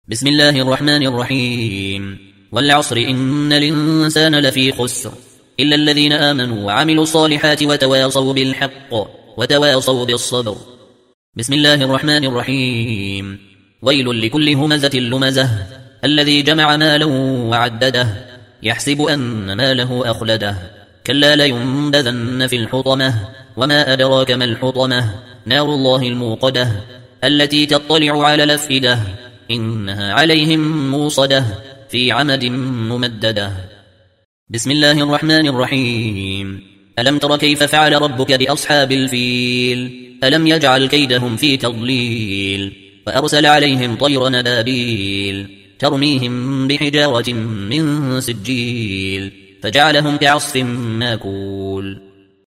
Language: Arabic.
بسم الله الرحمن الرحيم. والعصر إن الإنسان لفي خسر إلا الذين آمنوا وعملوا الصالحات وتواصوا بالحق وتواصوا بالصبر. بسم الله الرحمن الرحيم. ويل لكل همزة لمزة الذي جمع مالا وعدده يحسب أن ماله أخلده كلا لينبذن في الحطمة وما أدراك ما الحطمة نار الله الموقدة التي تطلع على الأفئدة إنها عليهم موصدة في عمد ممددة. بسم الله الرحمن الرحيم. ألم تر كيف فعل ربك بأصحاب الفيل ألم يجعل كيدهم في تضليل وأرسل عليهم طير نبابيل ترميهم بحجارة من سجيل فجعلهم كعصف ماكول.